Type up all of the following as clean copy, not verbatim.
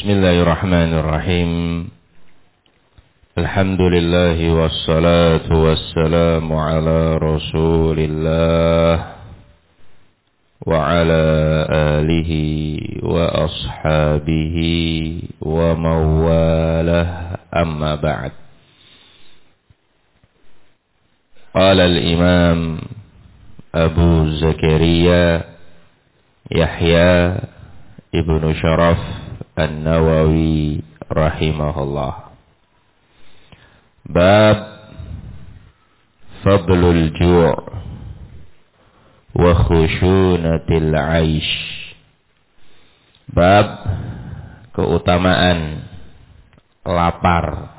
Bismillahirrahmanirrahim. Alhamdulillah wassalatu wassalamu ala Rasulillah wa ala alihi wa ashabihi wa mawalah, amma ba'd. Qala al-imam Abu Zakaria Yahya ibnu Sharaf An-Nawawi rahimahullah. Bab fadlul ju' wa khushunatil 'aish. Bab keutamaan lapar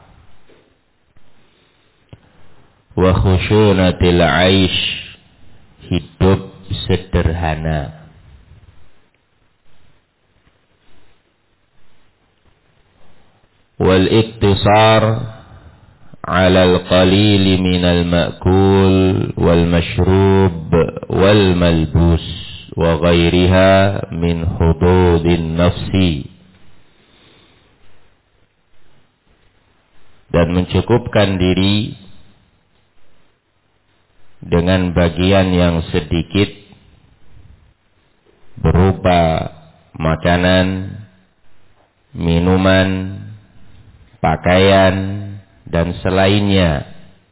wa khushunatil 'aish, hidup sederhana. Wal iktisar ala al-qalil min al-ma'kul wal mashrub wal malbus wa ghairiha min hududin nafsi, dan mencukupkan diri dengan bagian yang sedikit berupa makanan, minuman, pakaian dan selainnya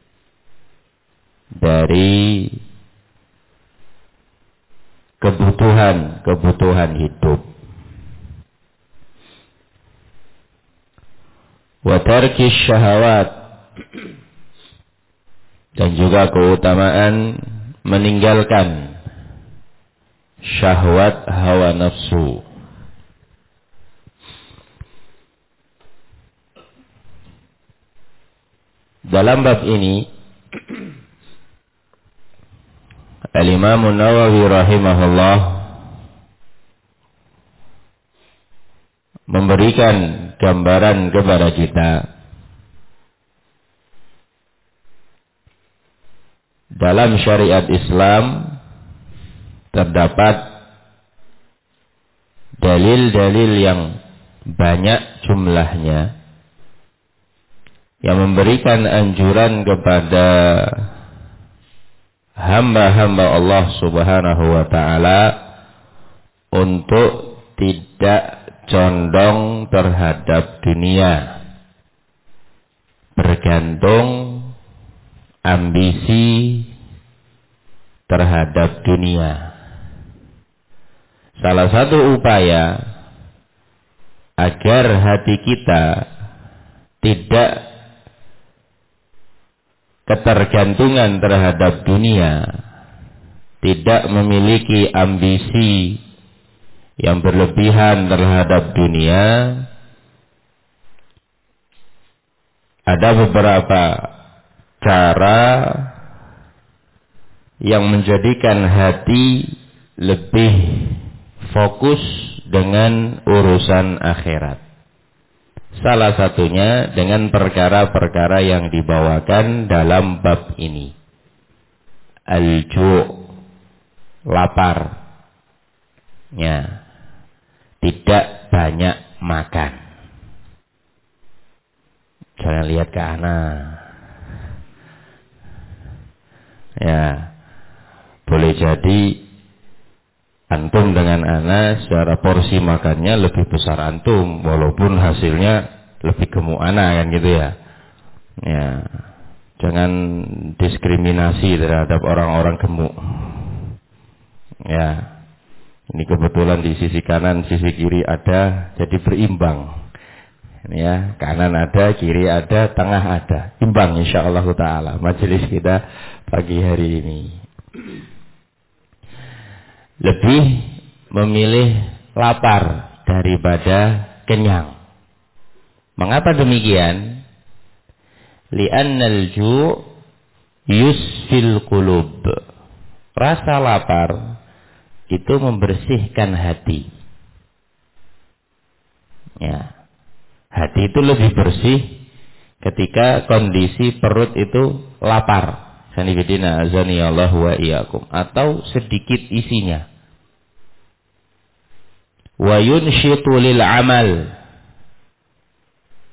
dari kebutuhan hidup. Wa tarkis syahawat, dan juga keutamaan meninggalkan syahwat hawa nafsu. Dalam bab ini Al-Imam An-Nawawi rahimahullah memberikan gambaran kepada kita dalam syariat Islam terdapat dalil-dalil yang banyak jumlahnya yang memberikan anjuran kepada hamba-hamba Allah Subhanahu wa ta'ala untuk tidak condong terhadap dunia, bergantung ambisi terhadap dunia. Salah satu upaya agar hati kita tidak ketergantungan terhadap dunia, tidak memiliki ambisi yang berlebihan terhadap dunia, ada beberapa cara yang menjadikan hati lebih fokus dengan urusan akhirat. Salah satunya dengan perkara-perkara yang dibawakan dalam bab ini. Al-ju', lapar. Ya, tidak banyak makan. Jangan lihat ke anak. Ya, boleh jadi antum dengan ana secara porsi makannya lebih besar antum, walaupun hasilnya lebih gemuk ana, kan gitu ya. Ya, jangan diskriminasi terhadap orang-orang gemuk. Ya, ini kebetulan di sisi kanan, sisi kiri ada, jadi berimbang. Ya, kanan ada, kiri ada, tengah ada, imbang insyaallah taala majelis kita pagi hari ini. Lebih memilih lapar daripada kenyang. Mengapa demikian? Li'annal ju' yusfil qulub. Rasa lapar itu membersihkan hati. Ya. Hati itu lebih bersih ketika kondisi perut itu lapar. Sanibidina azaniyallahu wa iyyakum, atau sedikit isinya. Wa yunshitu lil amal,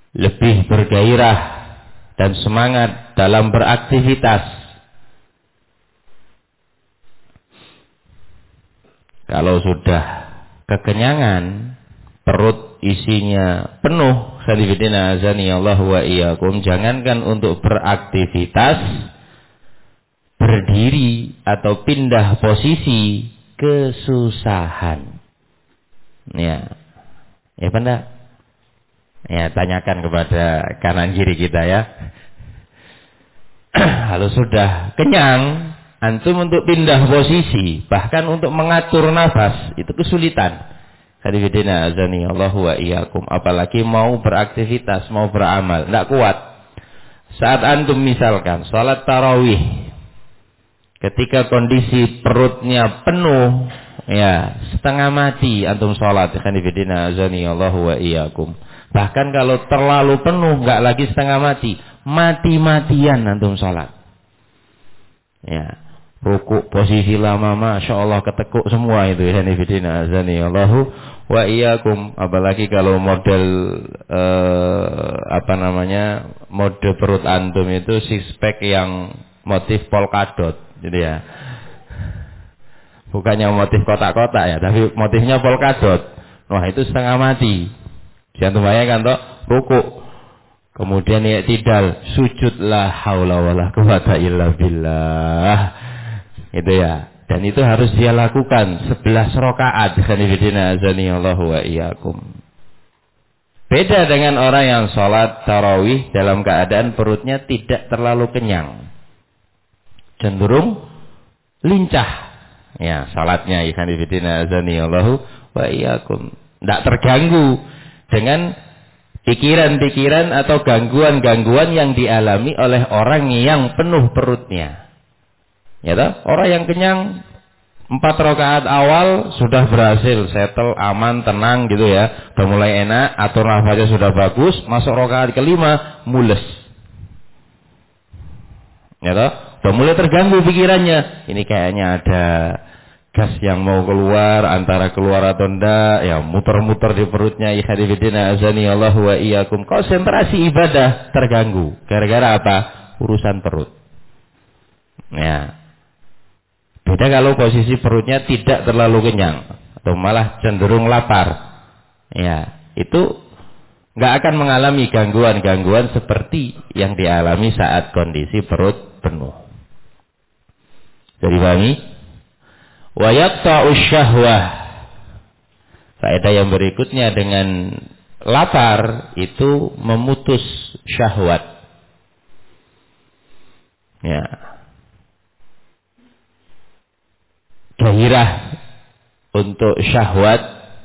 lebih bergairah dan semangat dalam beraktivitas. Kalau sudah kekenyangan, perut isinya penuh, khalifidina azani Allah wa iyyakum, jangankan untuk beraktivitas, berdiri atau pindah posisi kesusahan. Ya. Ya benar. Ya, tanyakan kepada kanan kiri kita ya. Kalau sudah kenyang, antum untuk pindah posisi, bahkan untuk mengatur nafas, itu kesulitan. Hadirin azani Allahu wa iyyakum. Apalagi mau beraktivitas, mau beramal, tidak kuat. Saat antum misalkan salat tarawih, ketika kondisi perutnya penuh, ya setengah mati antum salat. Hadirin azani Allahu wa iyyakum. Bahkan kalau terlalu penuh, nggak lagi setengah mati, mati-matian antum salat. Ya, rukuk posisi lama, masya Allah ketekuk semua itu. Hanifidina azani Allahu wa iyyakum. Apalagi kalau model mode perut antum itu six pack yang motif polkadot, jadi ya. Bukannya motif kotak-kotak ya, tapi motifnya polkadot. Wah, itu setengah mati. Jangan bayangkan toh, rukuk, kemudian i'tidal, sujud, la haula wala quwata illa billah. Itu ya. Dan itu harus dia lakukan 11 rakaat. Khanifidina azani Allahu wa iyyakum. Beda dengan orang yang sholat tarawih dalam keadaan perutnya tidak terlalu kenyang, cenderung lincah. Ya, salatnya khanifidina azani Allahu wa iyyakum. Tidak terganggu dengan pikiran-pikiran atau gangguan-gangguan yang dialami oleh orang yang penuh perutnya. Ya toh? Orang yang kenyang 4 rakaat awal sudah berhasil, settle, aman, tenang gitu ya. Sudah mulai enak, atur nafasnya sudah bagus, masuk rakaat kelima mules. Ya toh? Sudah mulai terganggu pikirannya. Ini kayaknya ada gas yang mau keluar, antara keluar atau enggak, ya muter-muter di perutnya. Ikhwanifidina azani Allahu wa iyyakum. Konsentrasi ibadah terganggu. Gara-gara apa? Urusan perut. Ya. Beda kalau posisi perutnya tidak terlalu kenyang atau malah cenderung lapar. Ya, itu nggak akan mengalami gangguan-gangguan seperti yang dialami saat kondisi perut penuh. Jadi pahami? Wa yaqta'u syahwah. Faedah yang berikutnya, dengan lapar itu memutus syahwat. Ya. Gairah untuk syahwat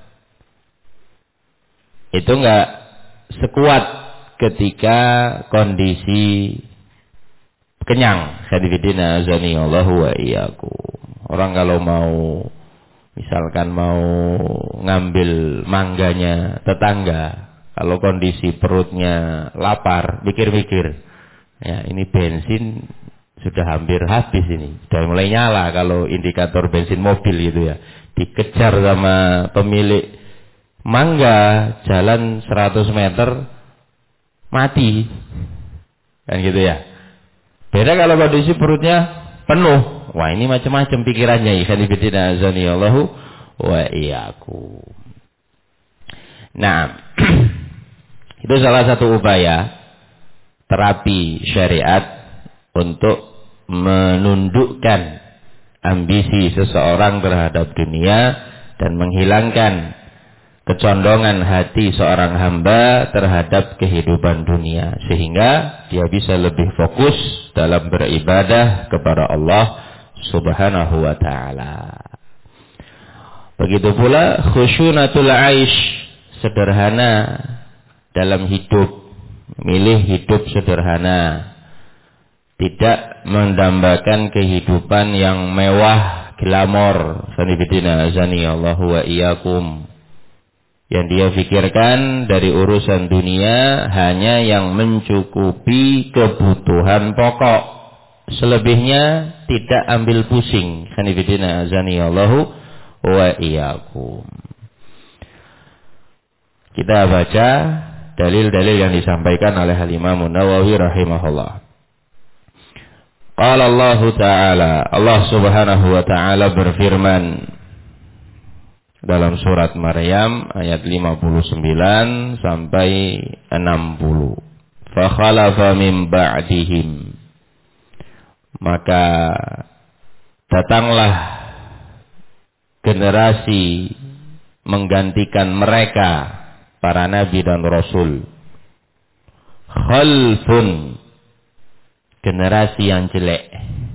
itu enggak sekuat ketika kondisi kenyang. Hadirin azani Allahu wa iyyakum. Orang kalau mau misalkan mau ngambil mangganya tetangga, kalau kondisi perutnya lapar, mikir-mikir, ya ini bensin sudah hampir habis ini, sudah mulai nyala kalau indikator bensin mobil gitu ya. Dikejar sama pemilik mangga, jalan 100 meter mati, kan gitu ya. Beda kalau kondisi perutnya penuh, wah ini macam-macam pikirannya. Ikhwanifidina azani Allahu wa iyyakum. Nah, itu salah satu upaya terapi syariat untuk menundukkan ambisi seseorang terhadap dunia dan menghilangkan kecondongan hati seorang hamba terhadap kehidupan dunia, sehingga dia bisa lebih fokus dalam beribadah kepada Allah Subhanahu wa ta'ala. Begitu pula khusyunatul aish, sederhana dalam hidup, milih hidup sederhana, tidak mendambakan kehidupan yang mewah, glamor. Sanibidina azani Allahu wa iyyakum. Yang dia pikirkan dari urusan dunia hanya yang mencukupi kebutuhan pokok. Selebihnya tidak ambil pusing. Sanibidina azani Allahu wa iyyakum. Kita baca dalil-dalil yang disampaikan oleh Imam Nawawi rahimahullah. Qala Allah Ta'ala, Allah Subhanahu wa Ta'ala berfirman dalam surat Maryam ayat 59 sampai 60. Fa khalafa min ba'dihim, maka datanglah generasi menggantikan mereka, para nabi dan rasul. Khalfun, generasi yang jelek.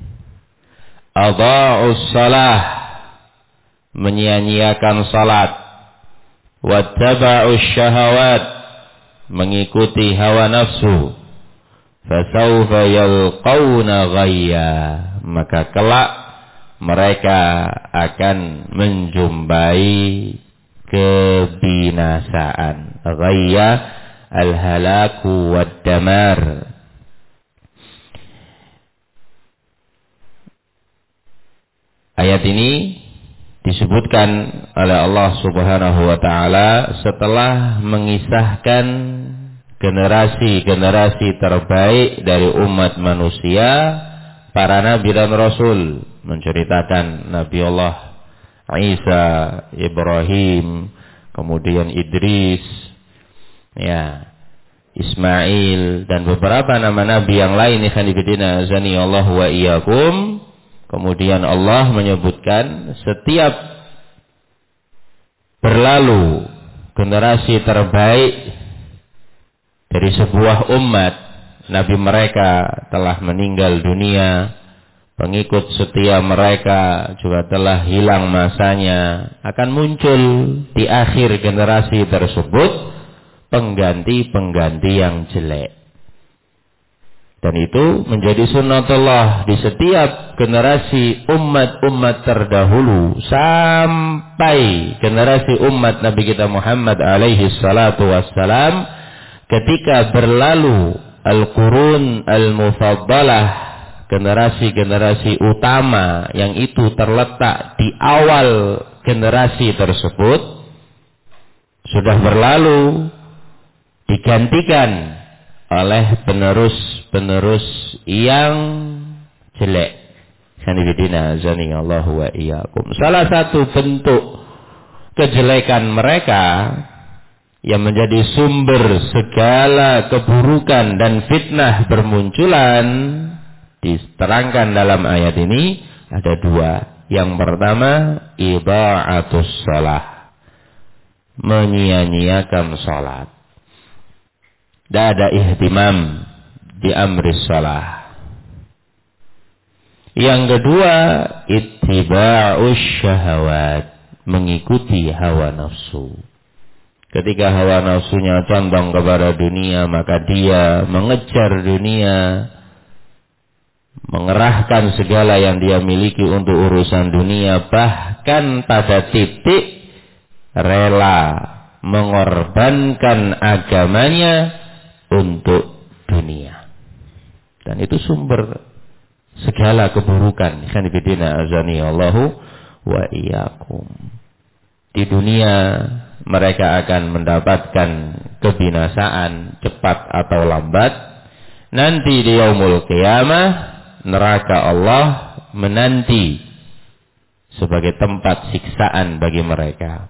Adha'us salah, menyia-nyiakan salat. Wattaba'us syahawat, mengikuti hawa nafsu. Fasawfa yalqawna ghayya, maka kelak mereka akan menjumpai kebinasaan. Ghayya al-halaku wad-damar. Ayat ini disebutkan oleh Allah Subhanahu wa Ta'ala setelah mengisahkan generasi-generasi terbaik dari umat manusia, para nabi dan rasul, menceritakan Nabi Allah Isa, Ibrahim, kemudian Idris, ya, Ismail, dan beberapa nama nabi yang lain. Ikhwan fillah azani Allah wa iyyakum. Kemudian Allah menyebutkan setiap berlalu generasi terbaik dari sebuah umat, nabi mereka telah meninggal dunia, pengikut setia mereka juga telah hilang masanya. Akan muncul di akhir generasi tersebut pengganti-pengganti yang jelek. Dan itu menjadi sunnatullah di setiap generasi umat-umat terdahulu sampai generasi umat Nabi kita Muhammad alaihi salatu wassalam. Ketika berlalu al-qurun al-mufaddalah, generasi-generasi utama yang itu terletak di awal generasi tersebut sudah berlalu, digantikan oleh penerus-penerus yang jelek. Sanibidina azani Allah wa iyyakum. Salah satu bentuk kejelekan mereka yang menjadi sumber segala keburukan dan fitnah bermunculan diterangkan dalam ayat ini ada dua. Yang pertama, idha'atus shalah, menyia-nyiakan salat. Tidak ada ihtimam di amri shalah. Yang kedua, ittiba'us syahawat, mengikuti hawa nafsu. Ketika hawa nafsunya condong kepada dunia, maka dia mengejar dunia, mengerahkan segala yang dia miliki untuk urusan dunia, bahkan pada titik rela mengorbankan agamanya untuk dunia. Dan itu sumber segala keburukan. Khanifidina azani Allahu wa iyyakum. Di dunia mereka akan mendapatkan kebinasaan cepat atau lambat. Nanti di yaumul qiyamah neraka Allah menanti sebagai tempat siksaan bagi mereka.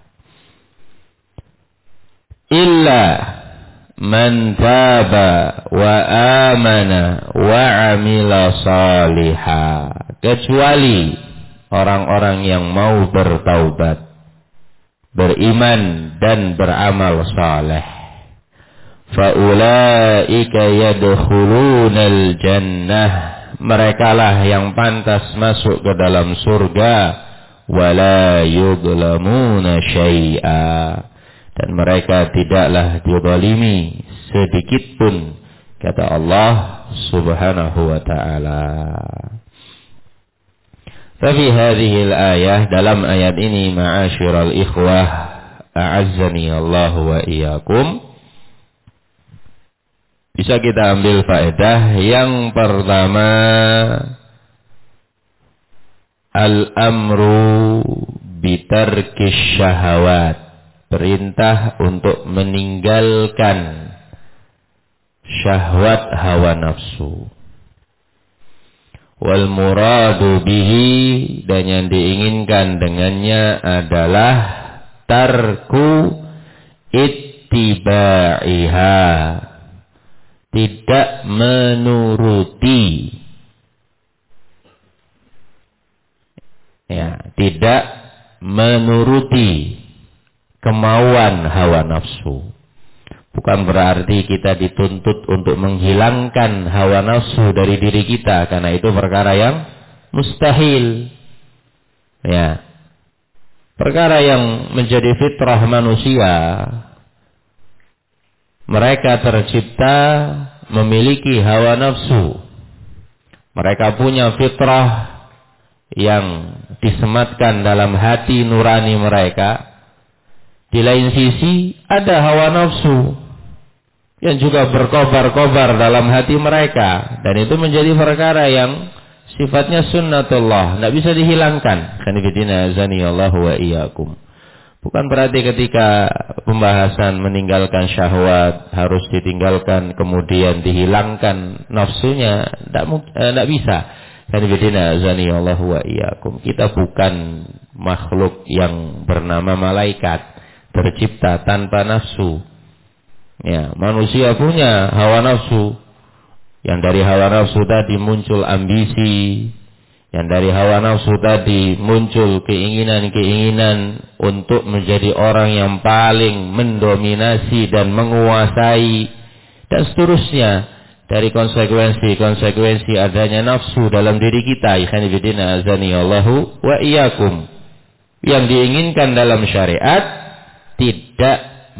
Illa man taba wa amana wa amila salihah, kecuali orang-orang yang mau bertaubat, beriman dan beramal saleh. Fa ulaika yadkhulunal jannah, merekalah yang pantas masuk ke dalam surga. Wala yudlamuna syai'a, dan mereka tidaklah dizalimi sedikit pun, kata Allah Subhanahu wa ta'ala. Tapi hadhil ayah, dalam ayat ini, ma'asyiral ikhwah a'azzani Allah wa iyyakum, bisa kita ambil faedah. Yang pertama, al-amru bitarkis syahawat, perintah untuk meninggalkan syahwat hawa nafsu. Wal muradu bihi, dan yang diinginkan dengannya adalah tarku ittibaiha, tidak menuruti, ya, tidak menuruti kemauan hawa nafsu. Bukan berarti kita dituntut untuk menghilangkan hawa nafsu dari diri kita, karena itu perkara yang mustahil. Ya. Perkara yang menjadi fitrah manusia, mereka tercipta memiliki hawa nafsu. Mereka punya fitrah yang disematkan dalam hati nurani mereka. Di lain sisi ada hawa nafsu yang juga berkobar-kobar dalam hati mereka, dan itu menjadi perkara yang sifatnya sunnatullah, tidak bisa dihilangkan. Khanifidina azanillahu wa iyyakum. Bukan berarti ketika pembahasan meninggalkan syahwat harus ditinggalkan kemudian dihilangkan nafsunya, tidak bisa. Khanifidina azanillahu wa iyyakum. Kita bukan makhluk yang bernama malaikat, tercipta tanpa nafsu. Ya, manusia punya hawa nafsu. Yang dari hawa nafsu tadi muncul ambisi. Yang dari hawa nafsu tadi muncul keinginan-keinginan untuk menjadi orang yang paling mendominasi dan menguasai, dan seterusnya. Dari konsekuensi-konsekuensi adanya nafsu dalam diri kita. Ikhwan fillah azanillahu wa iyyakum. Yang diinginkan dalam syariat tidak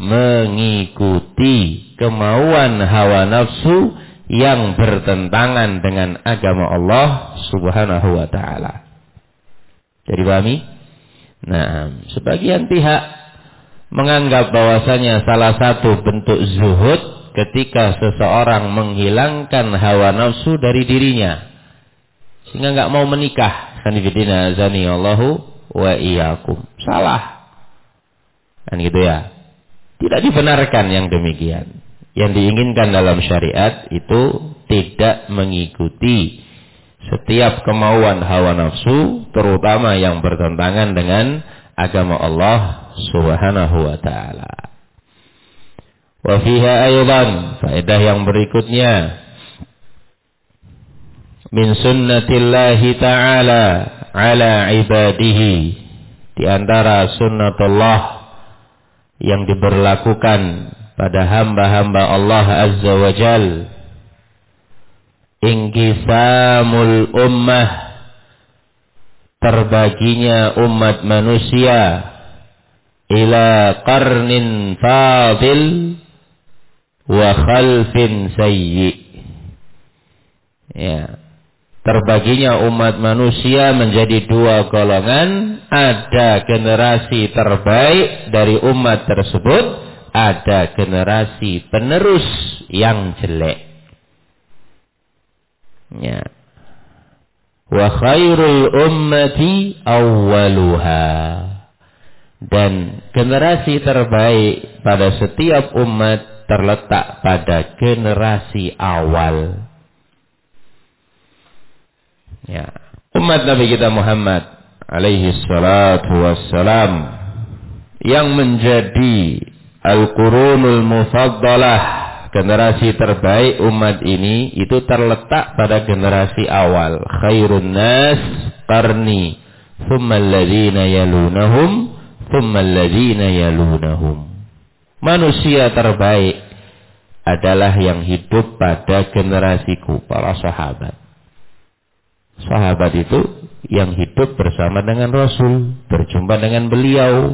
mengikuti kemauan hawa nafsu yang bertentangan dengan agama Allah Subhanahu wa ta'ala. Jadi pahami? Nah, sebagian pihak menganggap bahwasanya salah satu bentuk zuhud ketika seseorang menghilangkan hawa nafsu dari dirinya, sehingga enggak mau menikah. Khanifidina azanillahu wa iyyakum. Salah. Kan gitu ya. Tidak dibenarkan yang demikian. Yang diinginkan dalam syariat itu tidak mengikuti setiap kemauan hawa nafsu, terutama yang bertentangan dengan agama Allah Subhanahu wa ta'ala. Wa fiha aydan, faedah yang berikutnya, min sunnatillahi ta'ala ala ibadihi, di antara sunnatullah yang diberlakukan pada hamba-hamba Allah Azza wa Jal, ingkisamul ummah, terbaginya umat manusia, ila qarnin fadil wa khalfin sayyi. Ya, terbaginya umat manusia menjadi dua golongan. Ada generasi terbaik dari umat tersebut, ada generasi penerus yang jelek. Ya. Wa khairul ummati awwaluha, dan generasi terbaik pada setiap umat terletak pada generasi awal. Ya, umat Nabi kita Muhammad alaihi salatu wassalam yang menjadi al-qurunul mufaddalah, generasi terbaik umat ini, itu terletak pada generasi awal. Khairun nas qarni, thumma alladhina yalunahum, thumma alladhina yalunahum. Manusia terbaik adalah yang hidup pada generasiku, para sahabat. Sahabat itu yang hidup bersama dengan Rasul, berjumpa dengan beliau,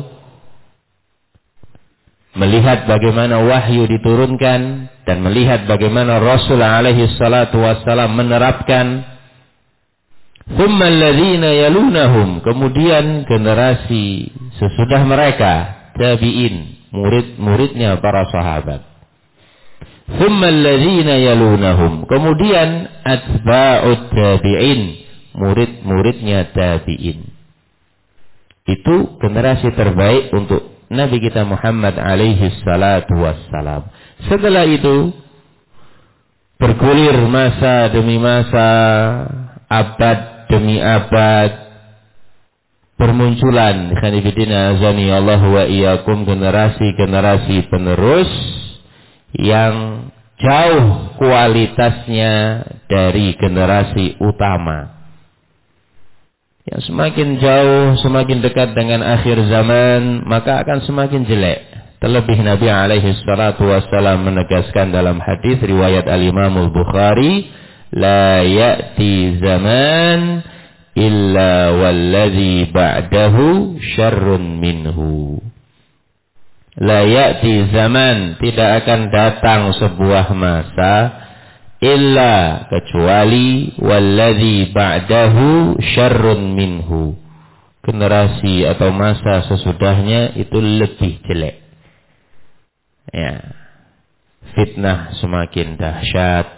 melihat bagaimana wahyu diturunkan, dan melihat bagaimana Rasul alaihi salatu wassalam menerapkan. Thumma alladhina yalunahum, kemudian generasi sesudah mereka, tabi'in, murid-muridnya para sahabat. Thumma alladhina yalunahum, kemudian atba'ut tabi'in, murid-muridnya tabi'in. Itu generasi terbaik untuk Nabi kita Muhammad alaihi salatu wassalam. Setelah itu bergulir masa demi masa, abad demi abad, bermunculan khanifidina azani Allah wa iyyakum generasi-generasi penerus yang jauh kualitasnya dari generasi utama. Yang semakin jauh, semakin dekat dengan akhir zaman, maka akan semakin jelek. Terlebih Nabi alaihi salatu wassalam menegaskan dalam hadis riwayat al-Imam al-Bukhari, la ya'ti zaman illa walladhi ba'dahu syarrun minhu. La ya'ti zaman, tidak akan datang sebuah masa illa kecuali walladzi ba'dahu syarrun minhu. Generasi atau masa sesudahnya itu lebih jelek. Ya. Fitnah semakin dahsyat,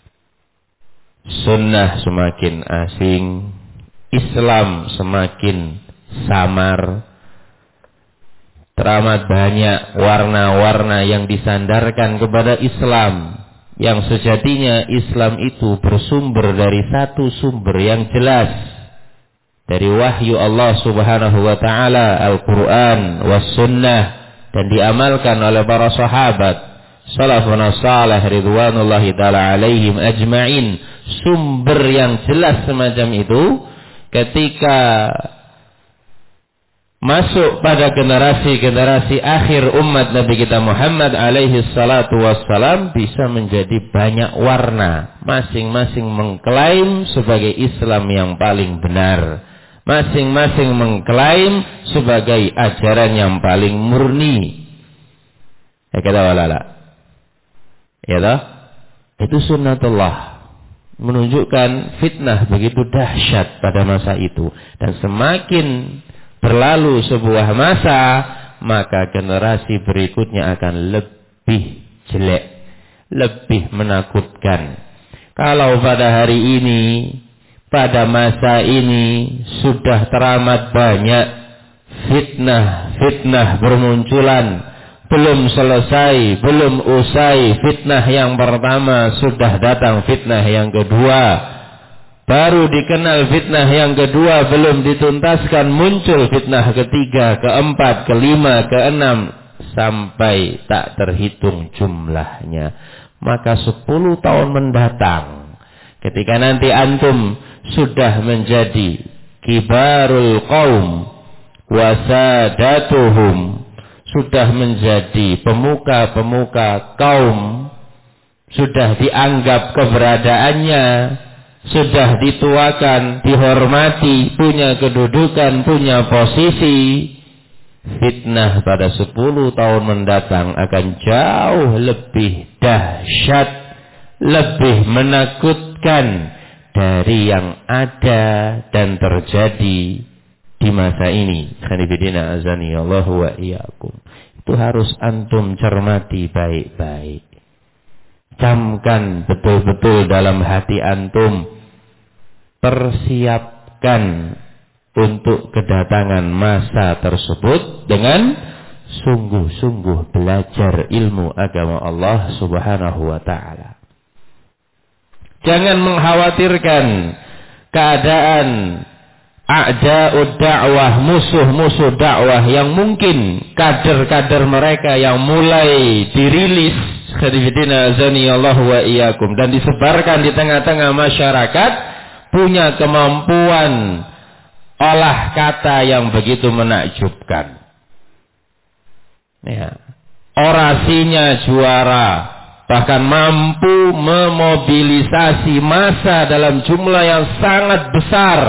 sunnah semakin asing, Islam semakin samar. Teramat banyak warna-warna yang disandarkan kepada Islam, yang sejatinya Islam itu bersumber dari satu sumber yang jelas, dari wahyu Allah subhanahu wa ta'ala, Al-Quran was sunnah, dan diamalkan oleh para sahabat salafun salih ridwanullahi ta'ala alaihim ajma'in. Sumber yang jelas semacam itu ketika masuk pada generasi-generasi akhir umat Nabi kita Muhammad alaihi salatu wassalam, bisa menjadi banyak warna. Masing-masing mengklaim sebagai Islam yang paling benar. Masing-masing mengklaim sebagai ajaran yang paling murni. Ya kata walala. Ya toh? Itu sunnatullah. Menunjukkan fitnah begitu dahsyat pada masa itu. Dan semakin berlalu sebuah masa, maka generasi berikutnya akan lebih jelek, lebih menakutkan. Kalau pada hari ini, pada masa ini sudah teramat banyak fitnah bermunculan, belum selesai, belum usai fitnah yang pertama, sudah datang fitnah yang kedua. Baru dikenal fitnah yang kedua, belum dituntaskan, muncul fitnah ketiga, keempat, kelima, keenam, sampai tak terhitung jumlahnya. Maka 10 tahun mendatang, ketika nanti antum sudah menjadi kibarul qaum wasadatuhum, sudah menjadi pemuka-pemuka kaum, sudah dianggap keberadaannya, sudah dituakan, dihormati, punya kedudukan, punya posisi, fitnah pada 10 tahun mendatang akan jauh lebih dahsyat, lebih menakutkan dari yang ada dan terjadi di masa ini. Khanifidina azani Allah wa iyyakum. Itu harus antum cermati baik-baik. Camkan betul-betul dalam hati antum, persiapkan untuk kedatangan masa tersebut dengan sungguh-sungguh belajar ilmu agama Allah subhanahu wa ta'ala. Jangan mengkhawatirkan keadaan a'da'ud da'wah, musuh-musuh dakwah yang mungkin kader-kader mereka yang mulai dirilis khadifidina azani Allah wa iyyakum dan disebarkan di tengah-tengah masyarakat, punya kemampuan olah kata yang begitu menakjubkan. Ya. Orasinya juara, bahkan mampu memobilisasi massa dalam jumlah yang sangat besar.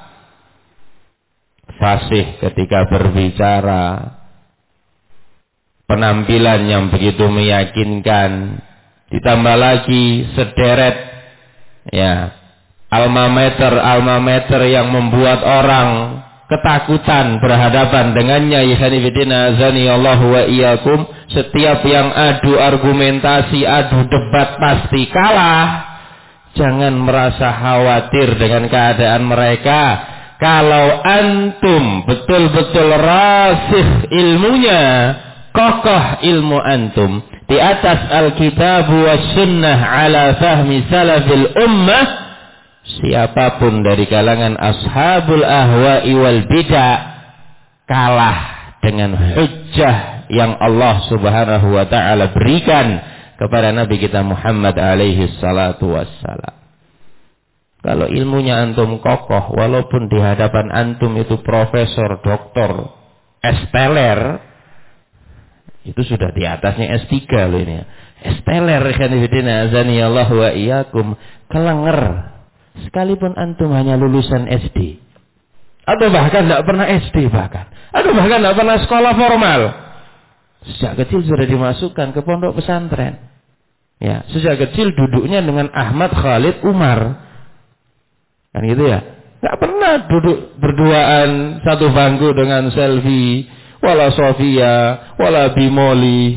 Fasih ketika berbicara, penampilan yang begitu meyakinkan, ditambah lagi sederet ya alma mater yang membuat orang ketakutan berhadapan dengannya. Ikhwanifidina azani Allah wa iyyakum. Setiap yang adu argumentasi, adu debat pasti kalah. Jangan merasa khawatir dengan keadaan mereka. Kalau antum betul-betul rasih ilmunya, kokoh ilmu antum, di atas Alkitab was sunnah ala fahmi salafil ummah, siapapun dari kalangan ashabul ahwa'i wal bid'ah kalah dengan hujjah yang Allah Subhanahu wa taala berikan kepada Nabi kita Muhammad alaihi salatu wassalam. Kalau ilmunya antum kokoh, walaupun di hadapan antum itu profesor, doktor, esteler, itu sudah di atasnya S3 loh ini. Esteler kan azani Allah wa iyyakum, kelenger. Sekalipun antum hanya lulusan SD. Atau bahkan tidak pernah SD bahkan. Atau bahkan tidak pernah sekolah formal. Sejak kecil sudah dimasukkan ke pondok pesantren. Ya, sejak kecil duduknya dengan Ahmad Khalid Umar. Kan gitu ya. Nggak pernah duduk berduaan satu bangku dengan Selvi, wala Sofia, wala Bimoli.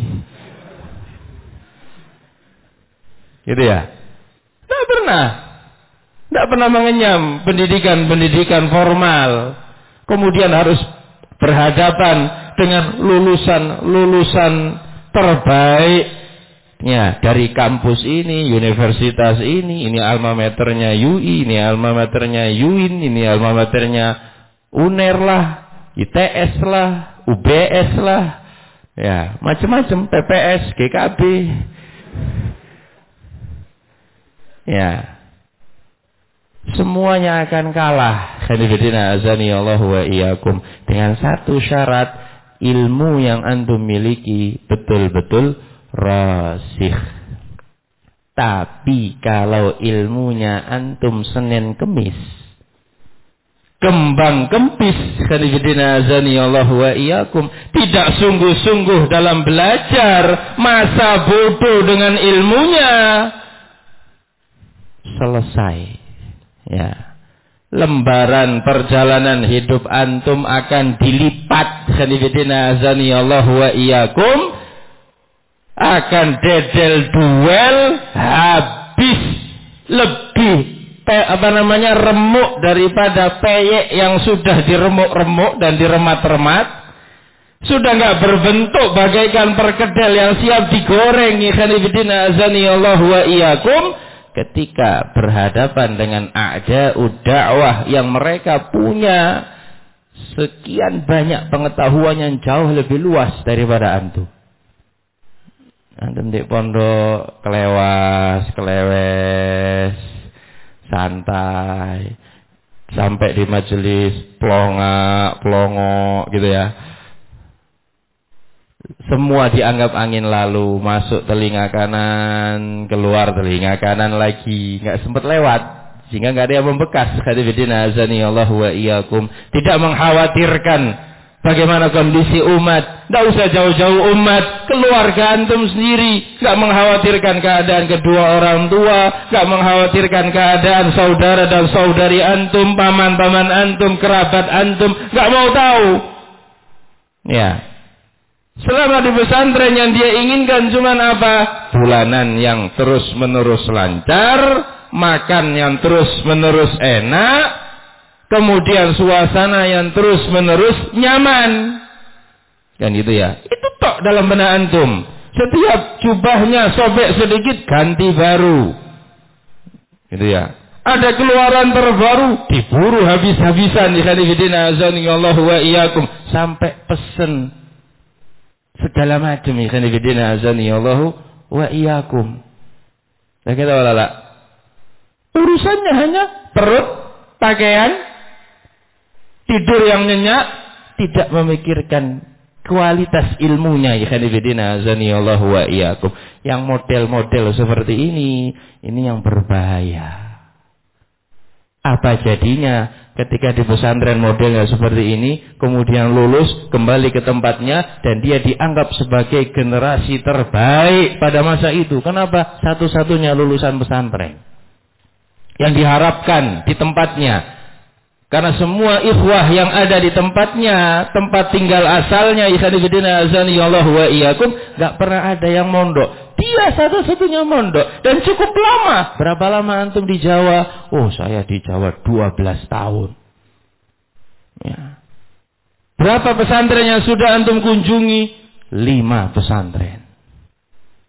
Gitu ya. Nggak pernah. Nggak pernah mengenyam pendidikan formal. Kemudian harus berhadapan dengan lulusan terbaik. Ya, dari kampus ini, universitas ini alma maternya UI, ini alma maternya UIN, ini alma maternya UNER lah, ITS lah, UBS lah, ya macam-macam, PPS, GKB, ya semuanya akan kalah. Khairuddin azani Allah wa iyyakum, dengan satu syarat, ilmu yang antum miliki betul-betul rasikh. Tapi kalau ilmunya antum Senin Kemis, kembang kempis, khairuddin azani Allah wa iyyakum, tidak sungguh-sungguh dalam belajar, masa bodoh dengan ilmunya, selesai. Ya. Lembaran perjalanan hidup antum akan dilipat, khairuddin azani Allah wa iyyakum, akan dedel duel, habis, lebih remuk daripada peyek yang sudah diremuk-remuk dan diremat-remat, sudah nggak berbentuk bagaikan perkedel yang siap digoreng. Khairuddin azani Allah wa iyyakum, ketika berhadapan dengan a'da'ud dakwah yang mereka punya sekian banyak pengetahuan yang jauh lebih luas daripada antum. Antum di pondok kelewes, santai, sampai di majelis plongo gitu ya. Semua dianggap angin lalu, masuk telinga kanan, keluar telinga kanan lagi, nggak sempat lewat, sehingga nggak ada yang membekas. Khairuddin azani Allah wa iyyakum, tidak mengkhawatirkan bagaimana kondisi umat. Tidak usah jauh-jauh umat, keluarga antum sendiri. Tidak mengkhawatirkan keadaan kedua orang tua, tidak mengkhawatirkan keadaan saudara dan saudari antum, paman-paman antum, kerabat antum, tidak mau tahu. Ya, selama di pesantren yang dia inginkan cuma apa? Bulanan yang terus-menerus lancar, makan yang terus-menerus enak, kemudian suasana yang terus-menerus nyaman. Kan gitu ya. Itu tok dalam benak antum. Setiap jubahnya sobek sedikit, ganti baru. Gitu ya. Ada keluaran terbaru, diburu habis-habisan. Khairuddin azani Allah wa iyyakum, sampai pesen segala macam. Khairuddin azani Allah wa iyyakum. Saya kata wala. Urusannya hanya perut, pakaian, tidur yang nyenyak, tidak memikirkan kualitas ilmunya. Khairuddin azani Allah wa iyyakum. Yang model-model seperti ini yang berbahaya. Apa jadinya ketika di pesantren modelnya seperti ini, kemudian lulus kembali ke tempatnya dan dia dianggap sebagai generasi terbaik pada masa itu. Kenapa? Satu-satunya lulusan pesantren yang diharapkan di tempatnya. Karena semua ikhwah yang ada di tempatnya, tempat tinggal asalnya, khairuddin azani Allah wa iyyakum, enggak pernah ada yang mondok. Dia satu-satunya mondok dan cukup lama. Berapa lama antum di Jawa? Oh, saya di Jawa 12 tahun. Ya. Berapa pesantren yang sudah antum kunjungi? 5 pesantren.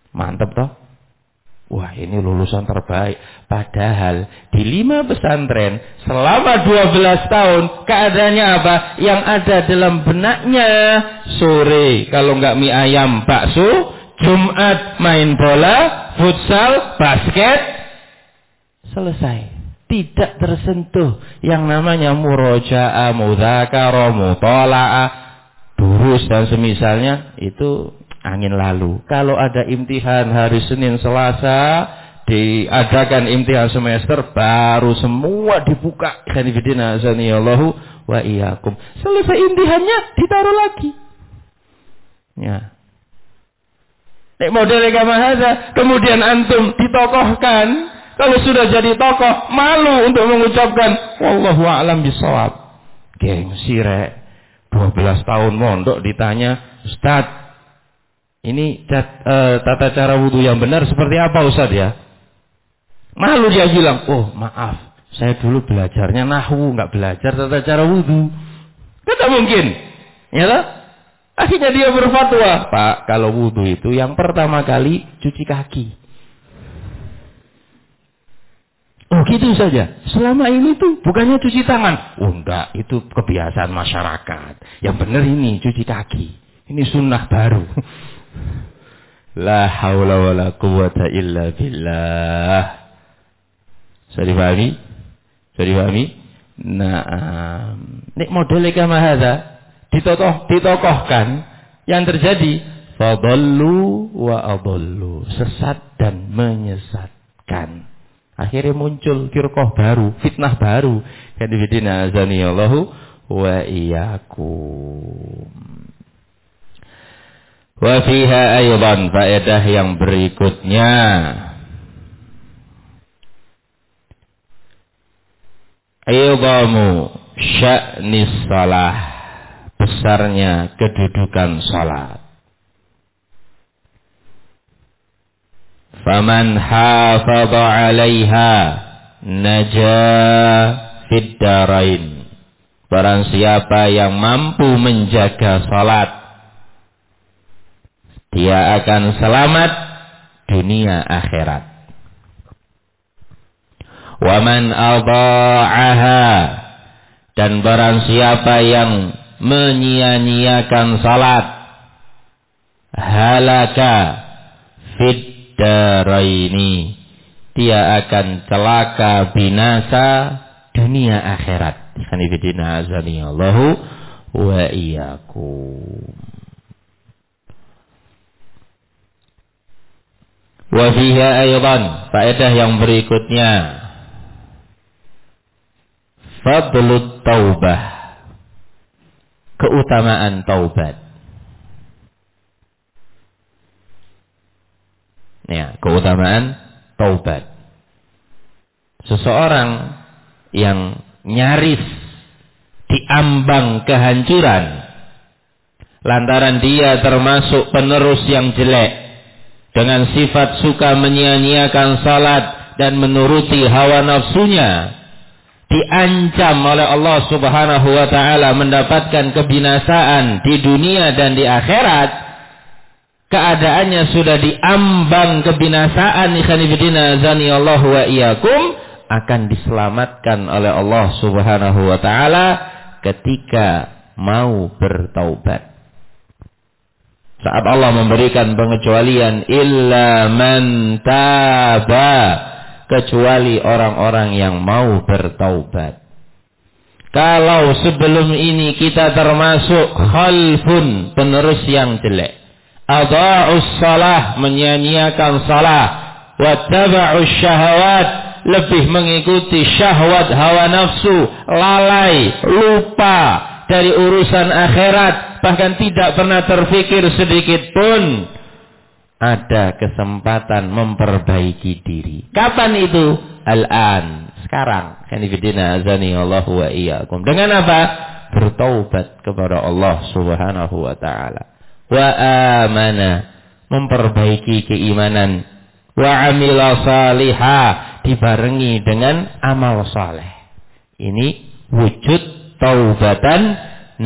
Mantep toh? Wah, ini lulusan terbaik. Padahal di 5 pesantren selama 12 tahun keadaannya apa? Yang ada dalam benaknya, sore kalau nggak mie ayam bakso, Jumat main bola, futsal, basket, selesai. Tidak tersentuh yang namanya murojaah, mudzakarah, muthala'ah, durus dan semisalnya, itu angin lalu. Kalau ada imtihan hari Senin Selasa, diadakan imtihan semester, baru semua dibuka. Khanifidina azanillahu wa iyyakum. Selesai imtihannya ditaruh lagi. Ya. Nek model kamahaza, kemudian antum ditokohkan. Kalau sudah jadi tokoh, malu untuk mengucapkan wallahu a'lam bishawab. Gengsi rek. 12 tahun mondok ditanya, Ustaz, ini tata cara wudhu yang benar seperti apa Ustaz ya? Malu dia bilang, oh maaf, saya dulu belajarnya nahwu, nggak belajar tata cara wudhu. Tidak mungkin, ya lah. Akhirnya dia berfatwa, Pak, kalau wudhu itu yang pertama kali cuci kaki. Oh gitu saja. Selama ini tuh bukannya cuci tangan. Oh enggak, itu kebiasaan masyarakat. Yang benar ini cuci kaki. Ini sunnah baru. La haula wala quwwata illa billah. Sudah dipahami? Sudah dipahami? Nah, nek modele kama hadza ditokohkan, yang terjadi fadallu wa adallu, sesat dan menyesatkan. Akhirnya muncul firqah baru, fitnah baru. Kadifidina azanillahu wa iyyakum. Wa fiha aydan, faedah yang berikutnya, aydamu sya'nis salah, besarnya kedudukan salat. Faman hafadha 'alaiha najaa fid darain. Barang siapa yang mampu menjaga salat, dia akan selamat dunia akhirat. Wa man adha'aha, dan barang siapa yang menyia-nyiakan salat, halaka fid daraini, dia akan celaka binasa dunia akhirat. Khanifidina azanillahu wa iyyakum. Wa fiha aydan, faedah yang berikutnya, fadlut taubah, keutamaan taubat. Ya, keutamaan taubat. Seseorang yang nyaris diambang kehancuran lantaran dia termasuk penerus yang jelek dengan sifat suka menyia-nyiakan salat dan menuruti hawa nafsunya, diancam oleh Allah Subhanahu wa taala mendapatkan kebinasaan di dunia dan di akhirat. Keadaannya sudah diambang kebinasaan, ikhanifidina zaniyallahu wa iyyakum, akan diselamatkan oleh Allah Subhanahu wa taala ketika mau bertaubat. Saat Allah memberikan pengecualian, illa man taba, kecuali orang-orang yang mau bertaubat. Kalau sebelum ini kita termasuk khalfun, penerus yang jelek, adha'us salah, menyia-nyiakan salah, wattaba'us syahawat, lebih mengikuti syahwat hawa nafsu, lalai, lupa dari urusan akhirat, bahkan tidak pernah terfikir sedikit pun, ada kesempatan memperbaiki diri. Kapan itu? Al-an, sekarang. Khanifidina azani Allahu wa iyyakum. Dengan apa? Bertaubat kepada Allah Subhanahu wa taala. Wa amana, memperbaiki keimanan. Wa amila salihah, dibarengi dengan amal saleh. Ini wujud taubatan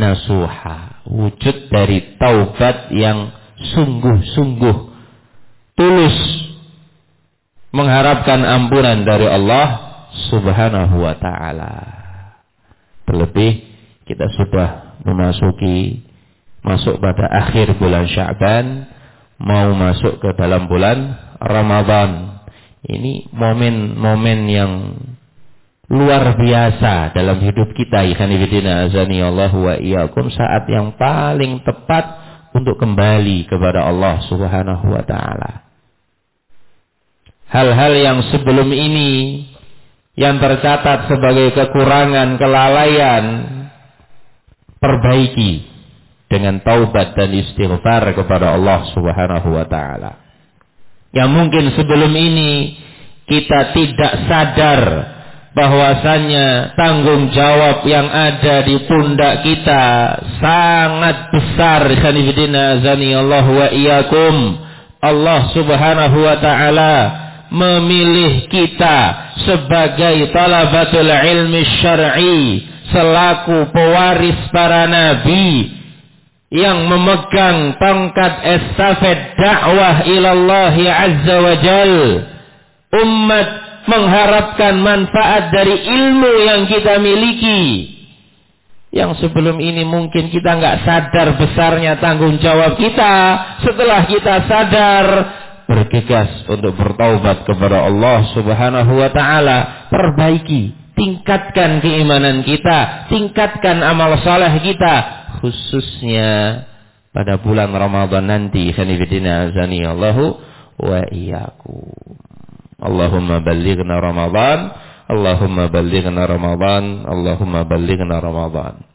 nasuha, wujud dari taubat yang sungguh-sungguh, tulus mengharapkan ampunan dari Allah Subhanahu wa ta'ala. Terlebih kita sudah masuk pada akhir bulan Sya'ban, mau masuk ke dalam bulan Ramadan. Ini momen-momen yang luar biasa dalam hidup kita. Ikhwanifidina azani Allah wa iyyakum, saat yang paling tepat untuk kembali kepada Allah Subhanahu wa ta'ala. Hal-hal yang sebelum ini yang tercatat sebagai kekurangan, kelalaian, perbaiki dengan taubat dan istighfar kepada Allah Subhanahu wa ta'ala. Yang mungkin sebelum ini kita tidak sadar bahwasannya tanggung jawab yang ada di pundak kita sangat besar. Khanifidina azani Allah wa iyyakum. Allah Subhanahu wa ta'ala memilih kita sebagai talabatul ilmi syar'i, selaku pewaris para nabi yang memegang tongkat estafet dakwah ilallah azza wa jal. Umat mengharapkan manfaat dari ilmu yang kita miliki, yang sebelum ini mungkin kita nggak sadar besarnya tanggung jawab kita. Setelah kita sadar, bergegas untuk bertaubat kepada Allah Subhanahu wa ta'ala. Perbaiki, tingkatkan keimanan kita, tingkatkan amal saleh kita, khususnya pada bulan Ramadan nanti. Khanifidina azani Allahu wa iyyakum. Allahumma ballighna Ramadan, Allahumma ballighna Ramadan, Allahumma ballighna Ramadan.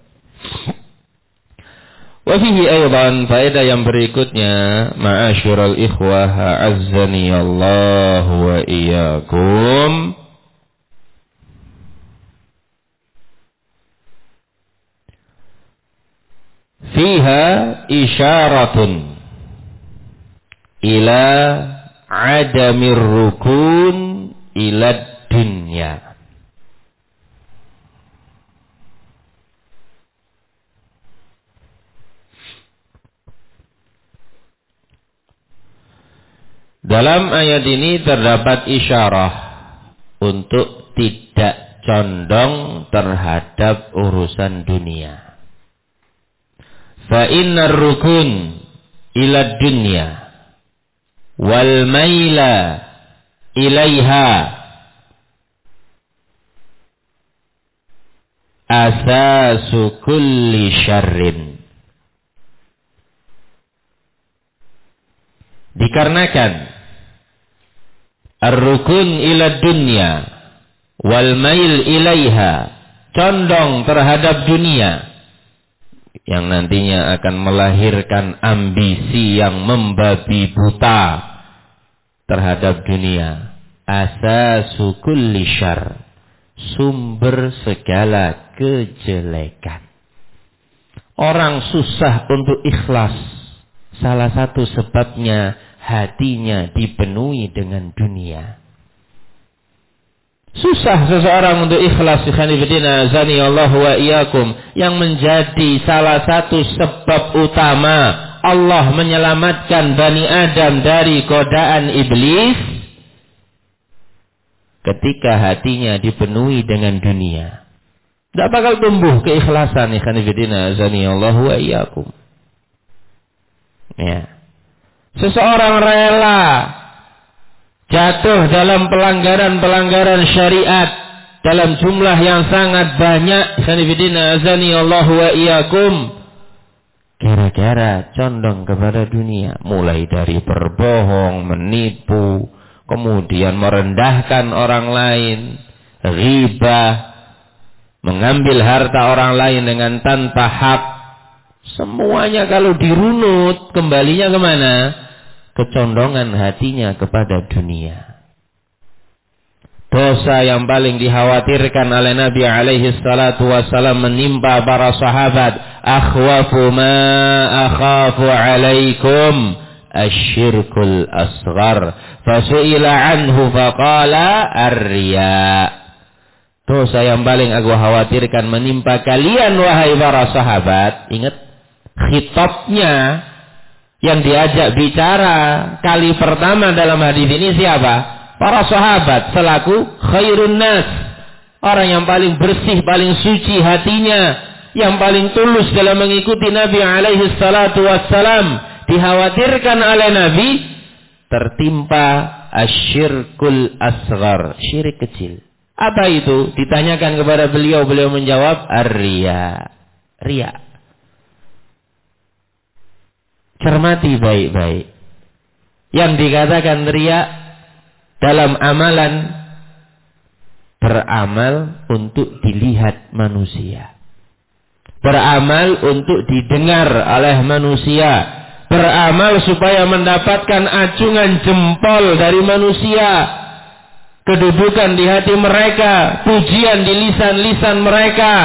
Wa fihi aidan, faedah yang berikutnya, ma'asyiral ikhwah azzani Allah wa iyyakum, fiha isyaratun ila adamir rukun ila dunya. Dalam ayat ini terdapat isyarah untuk tidak condong terhadap urusan dunia. Fa innar rukun ila dunya wal maila ilaiha asasu kulli syarrin. Dikarenakan ar-rukun ila dunya wal mail ilaiha, condong terhadap dunia, yang nantinya akan melahirkan ambisi yang membabi buta terhadap dunia. Asasu kulli syarr, sumber segala kejelekan. Orang susah untuk ikhlas, salah satu sebabnya hatinya dipenuhi dengan dunia. Susah seseorang untuk ikhlas, khanifidina azani Allah wa iyyakum, yang menjadi salah satu sebab utama Allah menyelamatkan Bani Adam dari godaan iblis, ketika hatinya dipenuhi dengan dunia. Tidak bakal tumbuh keikhlasan, khanifidina azani Allah wa iyyakum. Ya. Seseorang rela jatuh dalam pelanggaran-pelanggaran syariat dalam jumlah yang sangat banyak, sanifidina azani Allah wa iyyakum, gara-gara condong kepada dunia, mulai dari berbohong, menipu, kemudian merendahkan orang lain, ghibah, mengambil harta orang lain dengan tanpa hak. Semuanya kalau dirunut kembalinya kemana? Kecondongan hatinya kepada dunia. Dosa yang paling dikhawatirkan oleh Nabi alaihi salatu wassalam menimpa para sahabat. Akhwafu ma akhafu alaikum asyirkul asghar. Fasu'ila anhu faqala ar-riya. Dosa yang paling aku khawatirkan menimpa kalian wahai para sahabat. Ingat, khitabnya Yang diajak bicara kali pertama dalam hadis ini siapa? Para sahabat selaku khairun nas. Orang yang paling bersih, paling suci hatinya, yang paling tulus dalam mengikuti Nabi alaihi salatu wassalam. Dikhawatirkan oleh Nabi tertimpa asyirkul asghar, syirik kecil. Apa itu? Ditanyakan kepada beliau, beliau menjawab ar-riya. Riya. Cermati baik-baik. Yang dikatakan riya dalam amalan, beramal untuk dilihat manusia. Beramal untuk didengar oleh manusia. Beramal supaya mendapatkan acungan jempol dari manusia. Kedudukan di hati mereka. Pujian di lisan-lisan mereka.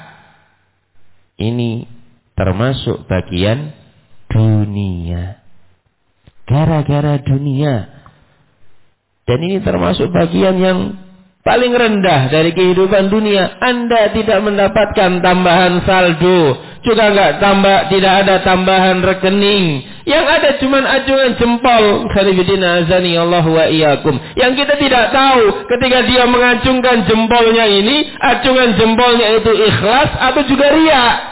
Ini termasuk bagian dunia. Gara-gara dunia. Dan ini termasuk bagian yang paling rendah dari kehidupan dunia. Anda tidak mendapatkan tambahan saldo. Juga tidak ada tambahan rekening. Yang ada cuma acungan jempol. Khalifidina azani Allah wa iyakum. Yang kita tidak tahu ketika dia mengacungkan jempolnya ini, acungan jempolnya itu ikhlas atau juga riya.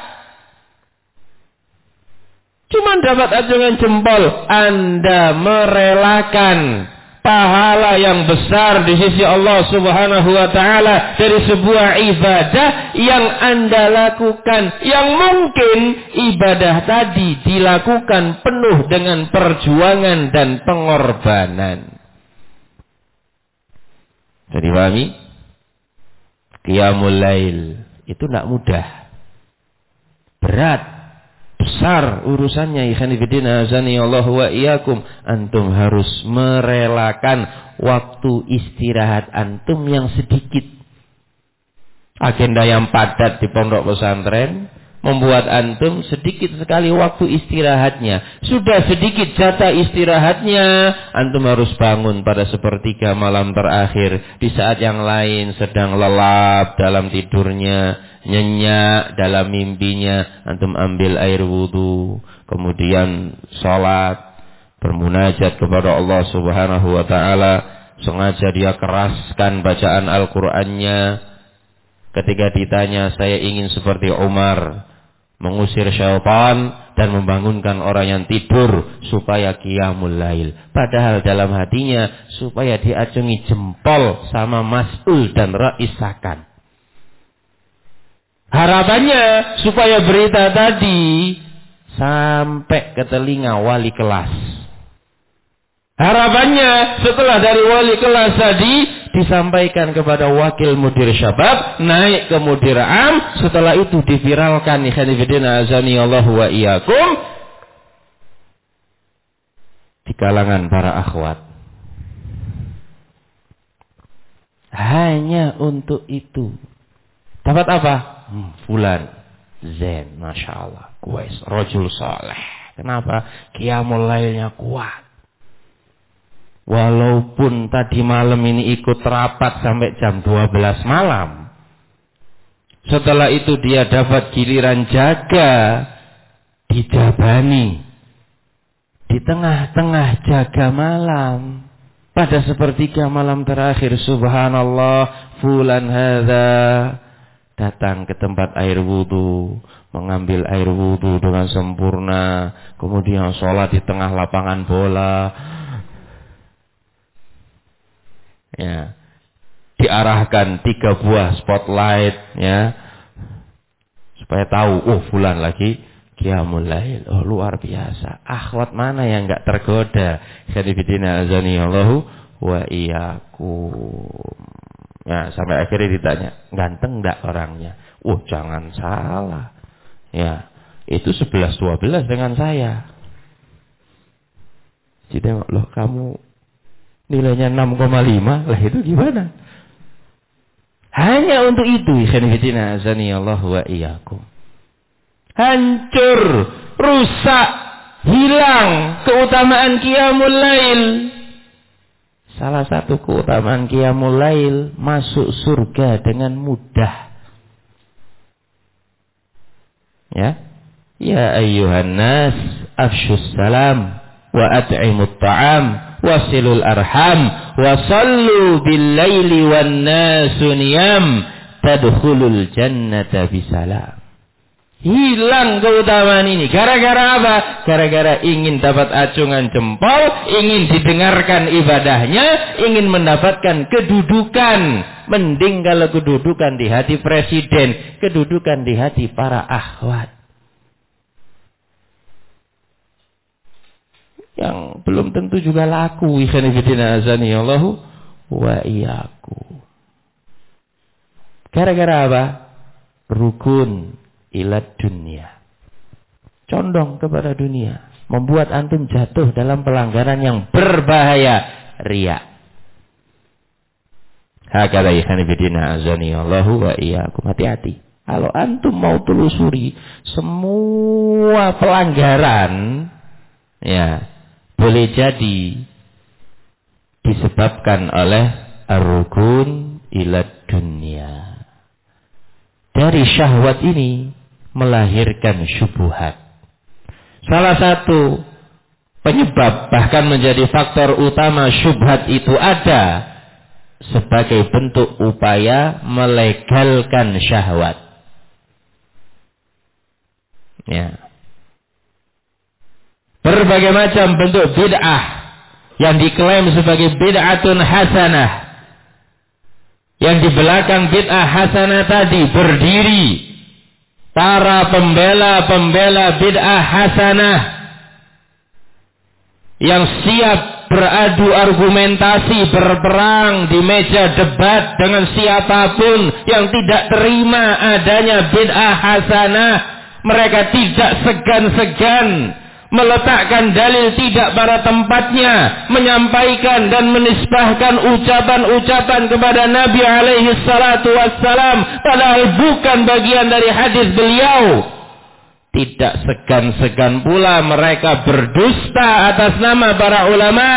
Cuma dapat acungan jempol. Anda merelakan pahala yang besar di sisi Allah Subhanahu wa ta'ala dari sebuah ibadah yang Anda lakukan. Yang mungkin ibadah tadi dilakukan penuh dengan perjuangan dan pengorbanan. Jadi pahami? Qiyamul lail itu tidak mudah. Berat. Besar urusannya. Ikhwanifidina azani Allah wa iyakum. Antum harus merelakan waktu istirahat antum yang sedikit. Agenda yang padat di pondok pesantren membuat antum sedikit sekali waktu istirahatnya. Sudah sedikit jatah istirahatnya, antum harus bangun pada sepertiga malam terakhir. Di saat yang lain sedang lelap dalam tidurnya, nyenyak dalam mimpinya, antum ambil air wudu, kemudian sholat, bermunajat kepada Allah Subhanahu wa ta'ala. Sengaja dia keraskan bacaan Al-Qur'annya. Ketika ditanya, saya ingin seperti Umar, mengusir syaitan dan membangunkan orang yang tidur supaya qiyamul lail. Padahal dalam hatinya supaya diacungi jempol sama mas'ul dan ra'isakan. Harapannya supaya berita tadi sampai ke telinga wali kelas. Harapannya setelah dari wali kelas tadi disampaikan kepada wakil mudir syabab, naik ke mudir am, setelah itu diviralkan ikhwanifidina azani Allah wa iyakum di kalangan para akhwat. Hanya untuk itu. Dapat apa? Fulan Zen, Masya Allah, kuais, rajul saleh. Kenapa? Qiyamul lailnya kuat. Walaupun tadi malam ini ikut rapat sampai jam 12 malam. Setelah itu dia dapat giliran jaga dijabani. Di tengah-tengah jaga malam. Pada sepertiga malam terakhir, subhanallah, fulan hadza datang ke tempat air wudu, mengambil air wudu dengan sempurna, kemudian sholat di tengah lapangan bola. Ya, diarahkan 3 buah spotlight, ya, supaya tahu, oh fulan lagi qiyamul lail, oh luar biasa. Akhwat mana yang enggak tergoda? Khadibidina azani Allahu wa iyyakum. Ya, sampai akhirnya ditanya, ganteng enggak orangnya? Oh jangan salah, ya, itu 11-12 dengan saya. Jadi loh, kamu nilainya 6,5, lah itu gimana? Hanya untuk itu, ikhwanifidina azani Allah wa iyyakum. Hancur, rusak, hilang keutamaan qiyamul lail. Salah satu keutamaan qiyamul lail, masuk surga dengan mudah. Ya, ya ayyuhan nas, afshus salam wa at'imut ta'am wasilul arham wa sallu bil laili wan nasu niyam tadkhulul jannata bisalam. Hilang keutamaan ini. Gara-gara apa? Gara-gara ingin dapat acungan jempol, ingin didengarkan ibadahnya, ingin mendapatkan kedudukan. Mending kalau kedudukan di hati presiden, kedudukan di hati para akhwat. Yang belum tentu juga laku. Ikhwanifidina azani Allahu wa iyyakum. Gara-gara apa? Rukun ila dunia, condong kepada dunia, membuat antum jatuh dalam pelanggaran yang berbahaya, riya. Hakala ikhwanifidina azani Allahu wa iyyakum. Hati-hati. Kalau antum mau telusuri semua pelanggaran, ya boleh jadi disebabkan oleh ar-rukun ila dunia. Dari syahwat ini melahirkan syubhat. Salah satu penyebab, bahkan menjadi faktor utama syubhat itu ada sebagai bentuk upaya melegalkan syahwat. Ya. Berbagai macam bentuk bid'ah yang diklaim sebagai bid'atun hasanah. Yang di belakang bid'ah hasanah tadi berdiri para pembela-pembela bid'ah hasanah yang siap beradu argumentasi, berperang di meja debat dengan siapapun yang tidak terima adanya bid'ah hasanah. Mereka tidak segan-segan meletakkan dalil tidak pada tempatnya, menyampaikan dan menisbahkan ucapan-ucapan kepada Nabi alaihi salatu wassalam, padahal bukan bagian dari hadis beliau. Tidak segan-segan pula mereka berdusta atas nama para ulama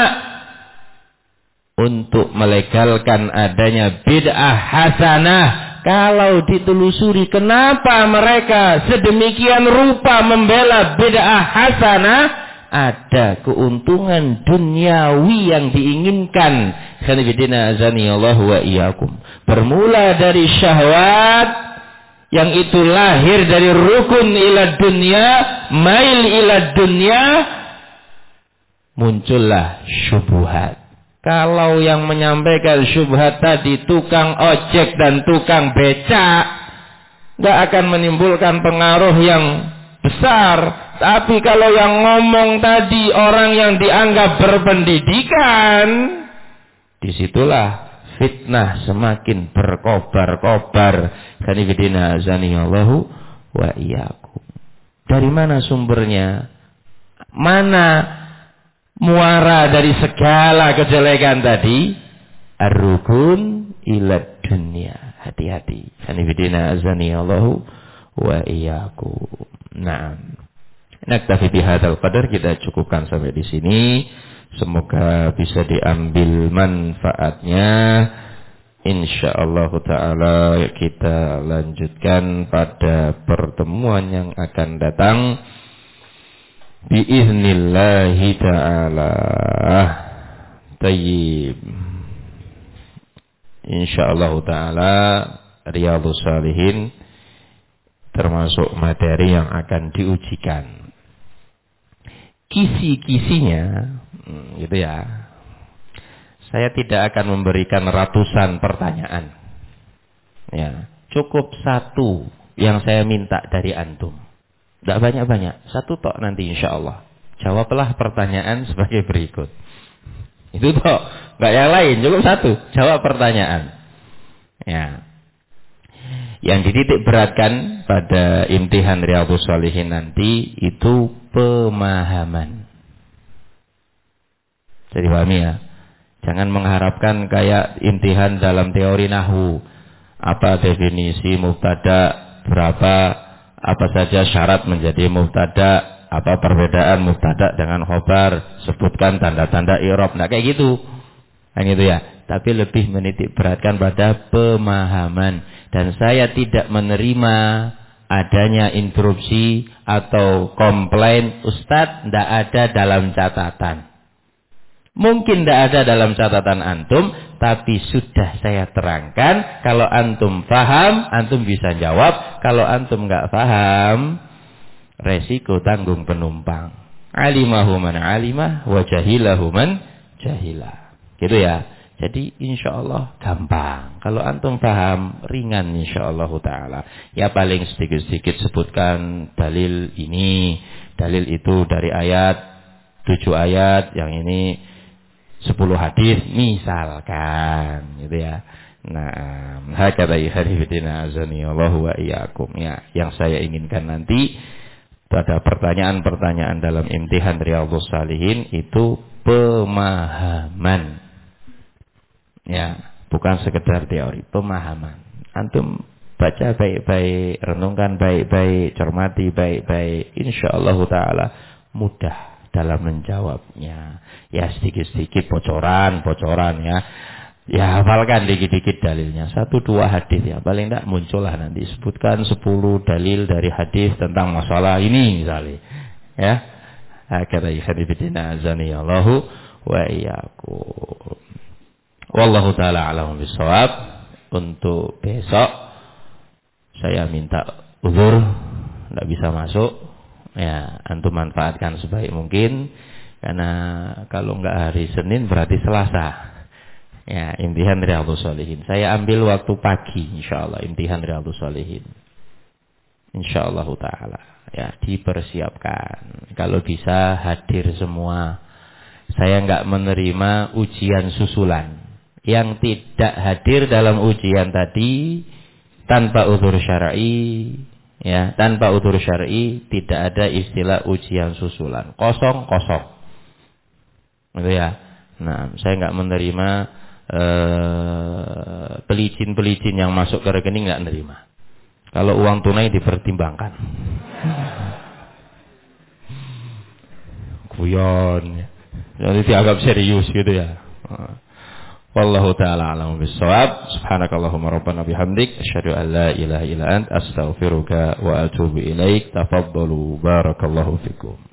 untuk melegalkan adanya bid'ah hasanah. Kalau ditelusuri kenapa mereka sedemikian rupa membela bid'ah hasanah, ada keuntungan duniawi yang diinginkan. Khanifidina azani Allah wa iyyakum. Bermula dari syahwat yang itu lahir dari rukun ila dunia, mail ila dunia, muncullah syubhat. Kalau yang menyampaikan syubhat tadi tukang ojek dan tukang becak, nggak akan menimbulkan pengaruh yang besar. Tapi kalau yang ngomong tadi orang yang dianggap berpendidikan, disitulah fitnah semakin berkobar-kobar. Kanifidina azaniyallahu wa iyyakum. Dari mana sumbernya? Mana muara dari segala kejelekan tadi? Ar-rukun ila dunia. Hati-hati. Kanifidina azaniyallahu wa iyyakum. Naam. Naktafi bihadzal qadar, kita cukupkan sampai di sini. Semoga bisa diambil manfaatnya. Insyaallah taala kita lanjutkan pada pertemuan yang akan datang. Biiznillahi ta'ala. Tayyib. Insyaallah ta'ala Riyadhus Shalihin termasuk materi yang akan diujikan. Kisi-kisinya gitu ya. Saya tidak akan memberikan ratusan pertanyaan. Ya, cukup satu yang saya minta dari antum. Tidak banyak-banyak, satu tok nanti insya Allah. Jawablah pertanyaan sebagai berikut. Itu tok, nggak yang lain, cukup satu. Jawab pertanyaan. Ya. Yang dititik beratkan pada imtihan Riyadhus Shalihin nanti itu pemahaman. Jadi pahami ya. Jangan mengharapkan kayak imtihan dalam teori nahwu. Apa definisi mubtada, berapa, apa saja syarat menjadi mubtada, apa perbedaan mubtada dengan khobar, sebutkan tanda-tanda i'rab. Nah kayak gitu. Kan gitu ya. Tapi lebih menitik beratkan pada pemahaman. Dan saya tidak menerima adanya interupsi atau komplain, Ustadz, tidak ada dalam catatan. Mungkin tidak ada dalam catatan antum, tapi sudah saya terangkan. Kalau antum paham, antum bisa jawab. Kalau antum nggak paham, resiko tanggung penumpang. Alimahu man alimah, wa jahilahu man jahilah. Gitu ya. Jadi insya Allah gampang. Kalau antum paham, ringan insya Allah ta'ala. Ya paling sedikit-sedikit sebutkan dalil ini, dalil itu dari ayat, 7 ayat, yang ini 10 hadis misalkan, gitu ya. Nah, hakadha ikhwanifidina azani Allahu wa iyyakum ya. Yang saya inginkan nanti pada pertanyaan-pertanyaan dalam imtihan Riyadhus Shalihin itu pemahaman. Ya, bukan sekedar teori, pemahaman. Antum baca baik-baik, renungkan baik-baik, cermati baik-baik, insyaallah taala mudah dalam menjawabnya. Ya sedikit-sedikit bocoran ya. Ya hafalkan dikit-dikit dalilnya. 1-2 hadis ya. Paling tidak muncullah nanti. Sebutkan 10 dalil dari hadis tentang masalah ini misalnya. Ya. Hakadha ikhwanifidina azani Allahu wa iyyakum. Wallahu taala a'lam bishawab. Untuk besok saya minta uzur, tidak bisa masuk. Ya, antum manfaatkan sebaik mungkin, karena kalau enggak hari Senin berarti Selasa. Ya, imtihan Riyadhus Shalihin. Saya ambil waktu pagi insyaallah imtihan Riyadhus Shalihin. Insyaallah taala. Ya, dipersiapkan. Kalau bisa hadir semua. Saya enggak menerima ujian susulan. Yang tidak hadir dalam ujian tadi tanpa uzur syar'i, ya, tanpa udzur syar'i tidak ada istilah ujian susulan. Kosong. Gitu ya. Nah, saya enggak menerima pelicin-pelicin yang masuk ke rekening, enggak menerima. Kalau uang tunai dipertimbangkan. Guyon. Jadi dianggap serius gitu ya. Wallahu ta'ala a'lamu bis-shawab. Subhanakallahumma rabbana bihamdik asyhadu an la ilaha illa anta astaghfiruka wa atubu ilaik. Tafaddalu barakallahu fikum.